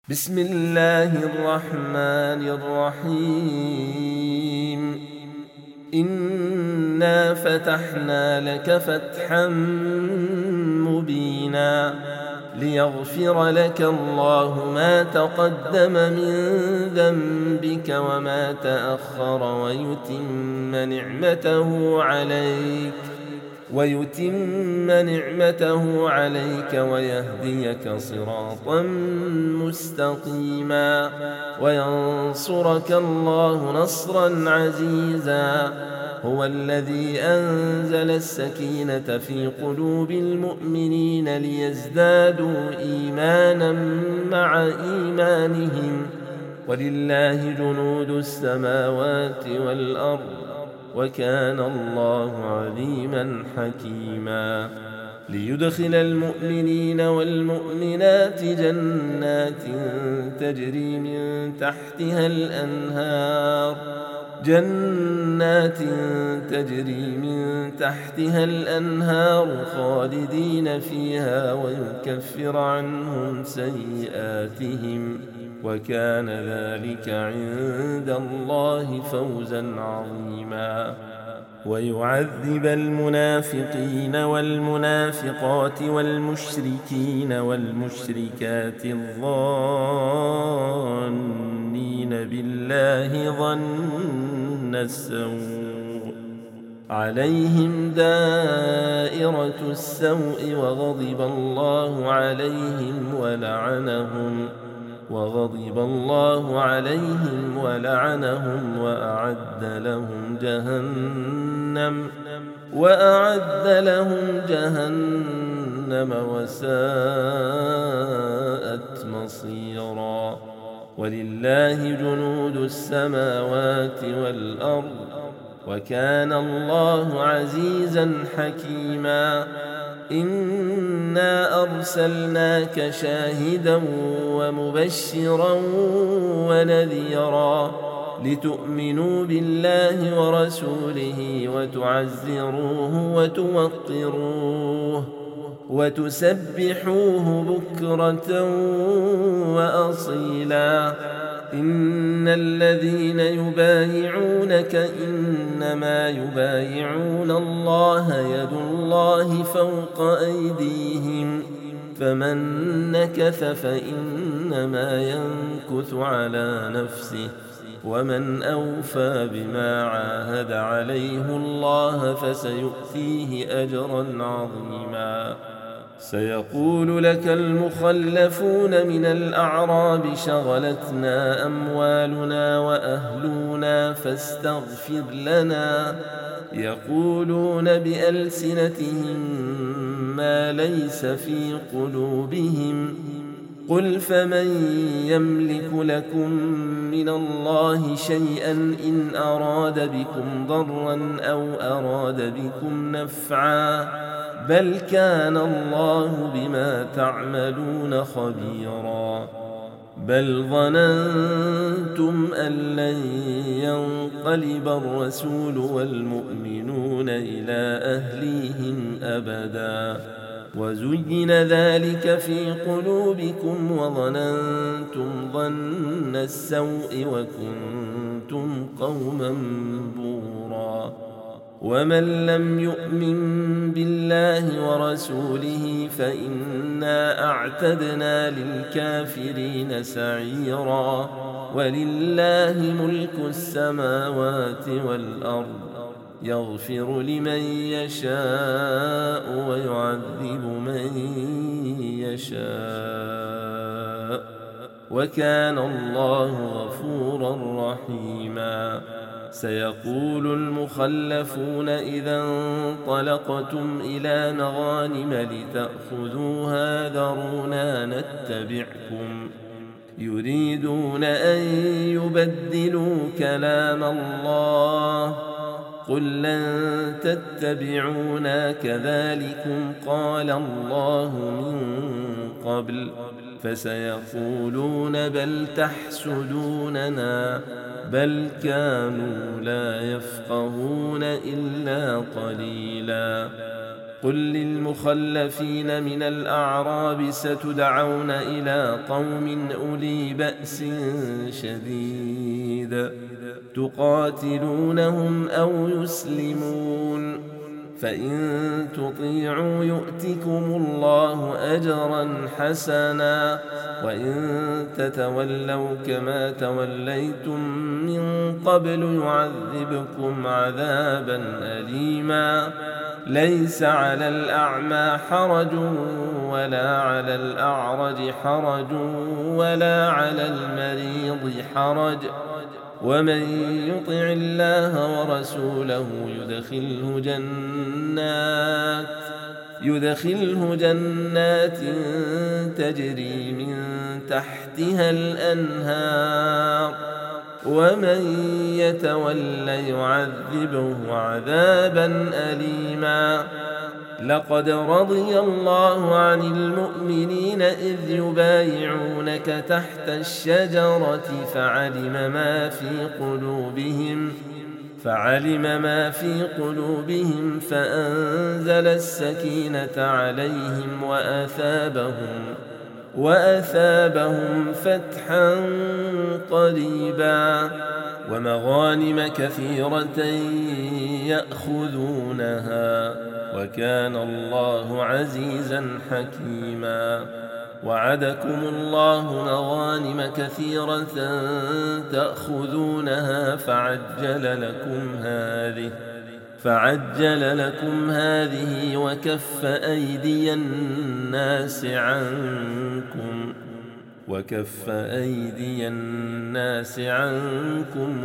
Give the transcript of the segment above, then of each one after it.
بسم الله الرحمن الرحيم. إنا فتحنا لك فتحا مبينا ليغفر لك الله ما تقدم من ذنبك وما تأخر ويتم نعمته عليك ويهديك صراطا مستقيما وينصرك الله نصرا عزيزا. هو الذي أنزل السكينة في قلوب المؤمنين ليزدادوا إيمانا مع إيمانهم ولله جنود السماوات والأرض وكان الله عليما حكيما. ليدخل المؤمنين والمؤمنات جنات تجري من تحتها الأنهار خالدين فيها ويكفر عنهم سيئاتهم وكان ذلك عند الله فوزا عظيما. ويعذب المنافقين والمنافقات والمشركين والمشركات الظانين بالله ظن السوء عليهم دائرة السوء وغضب الله عليهم ولعنهم وأعد لهم جهنم وساءت مصيرا. ولله جنود السماوات والأرض وكان الله عزيزا حكيما. إنا أرسلناك شاهدا ومبشرا ونذيرا لتؤمنوا بالله ورسوله وتعزروه وتوقروه وتسبحوه بكرة وأصيلا. إن الذين يبايعونك إنما يبايعون الله يد الله فوق أيديهم فمن نكث فإنما ينكث على نفسه ومن أوفى بما عاهد عليه الله فسيؤتيه أجرا عظيما. سيقول لك المخلفون من الأعراب شغلتنا أموالنا وأهلنا فاستغفر لنا يقولون بألسنتهم ما ليس في قلوبهم قل فمن يملك لكم من الله شيئا إن أراد بكم ضرا أو أراد بكم نفعا بل كان الله بما تعملون خبيرا. بل ظننتم أن لن ينقلب الرسول والمؤمنون إلى أهليهم أبدا وزين ذلك في قلوبكم وظننتم ظن السوء وكنتم قوما بورا. ومن لم يؤمن بالله ورسوله فإنا أعتدنا للكافرين سعيرا. ولله ملك السماوات والأرض يغفر لمن يشاء ويعذب من يشاء وكان الله غفورا رحيما. سيقول المخلفون إذا انطلقتم إلى مغانم لتأخذوها ذرونا نتبعكم يريدون أن يبدلوا كلام الله قل لن تتبعونا كذلكم قال الله من قبل فسيقولون بل تحسدوننا بل كانوا لا يفقهون إلا قليلا. قل للمخلفين من الأعراب ستدعون إلى قوم أولي بأس شديد تقاتلونهم أو يسلمون، فإن تطيعوا يؤتكم الله أجرا حسنا، وإن تتولوا كما توليتم من قبل يعذبكم عذابا أليما. ليس على الأعمى حرج ولا على الأعرج حرج ولا على المريض حرج، ومن يطع الله ورسوله يدخله جنات تجري من تحتها الأنهار، ومن يتول يعذبه عذابا أليما. لقد رضي الله عن المؤمنين إذ يبايعونك تحت الشجرة فعلم ما في قلوبهم فأنزل السكينة عليهم وأثابهم فتحا قريبا ومغانم كثيرة يأخذونها، وكان الله عزيزا حكيما. وعدكم الله مغانم كثيرة تأخذونها فعجل لكم هذه وكف أيدي الناس عنكم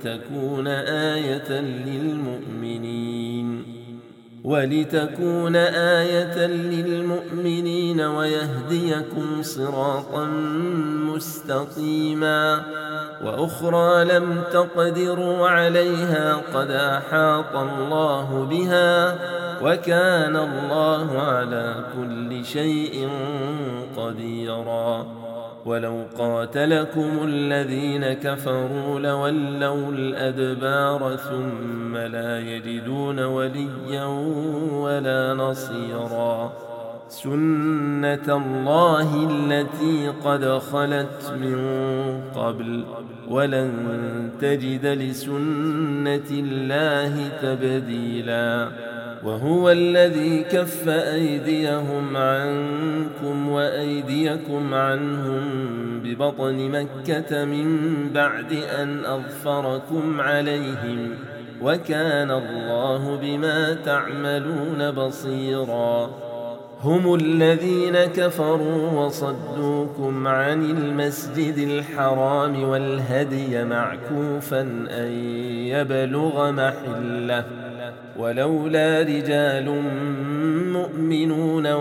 ولتكون آية للمؤمنين ويهديكم صراطا مستقيما. وأخرى لم تقدروا عليها قد أحاط الله بها، وكان الله على كل شيء قديرا. ولو قاتلكم الذين كفروا لولوا الأدبار ثم لا يجدون وليا ولا نصيرا. سنة الله التي قد خلت من قبل، ولن تجد لسنة الله تبديلا. وهو الذي كف أيديهم عنكم وأيديكم عنهم ببطن مكة من بعد أن أظفركم عليهم، وكان الله بما تعملون بصيرا. هم الذين كفروا وصدوكم عن المسجد الحرام والهدي معكوفا أن يبلغ محله، ولولا رجال مؤمنون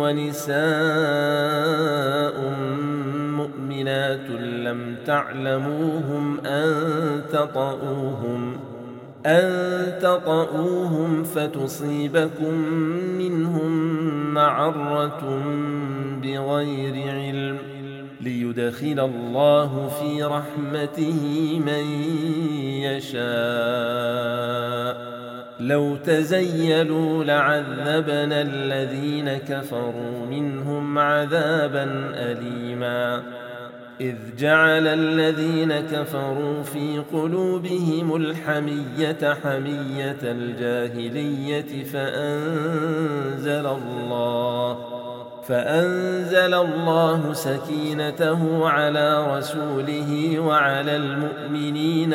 ونساء مؤمنات لم تعلموهم أن تطؤوهم فتصيبكم منهم معرة بغير علم، ليدخل الله في رحمته من يشاء. لو تزيلوا لعذبنا الذين كفروا منهم عذابا أليما. إذ جعل الذين كفروا في قلوبهم الحمية حمية الجاهلية فأنزل الله سكينته على رسوله وعلى المؤمنين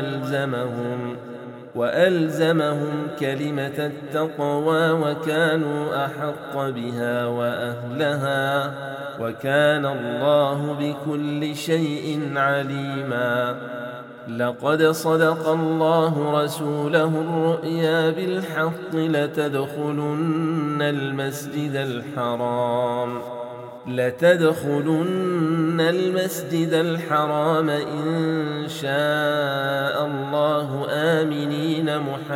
وألزمهم كلمة التقوى وكانوا أحق بها وأهلها، وكان الله بكل شيء عليما. لقد صدق الله رسوله الرؤيا بالحق لتدخلن المسجد الحرام إن شاء الله آمنين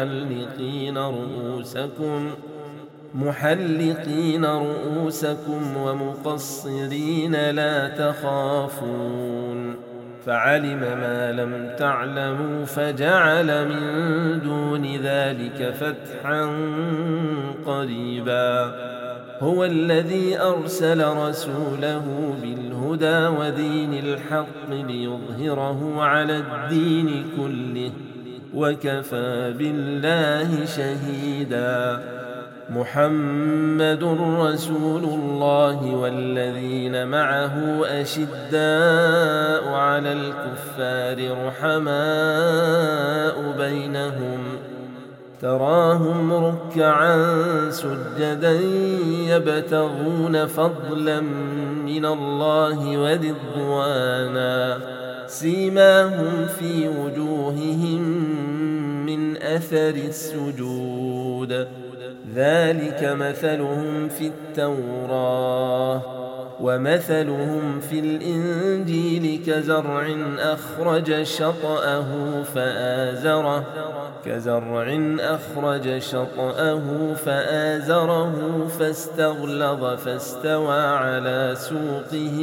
محلقين رؤوسكم ومقصرين لا تخافون، فعلم ما لم تعلموا فجعل من دون ذلك فتحا قريبا. هو الذي أرسل رسوله بالهدى ودين الحق ليظهره على الدين كله وكفى بالله شهيدا. محمد رسول الله والذين معه أشداء على الكفار رحماء بينهم تراهم ركعا سجدا يبتغون فضلا من الله ورضوانا سيماهم في وجوههم من أثر السجود ذلك مثلهم في التوراة ومثلهم في الإنجيل كزرع أخرج شطأه فآزره فاستغلظ فاستوى على سوقه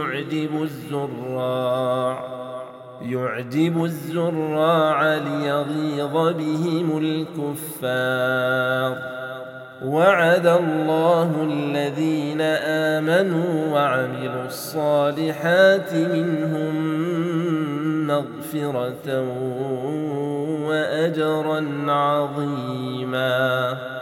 يعجب الزراع ليغيظ بهم الكفار. وعد الله الذين آمنوا وعملوا الصالحات منهم مغفرة وأجرا عظيما.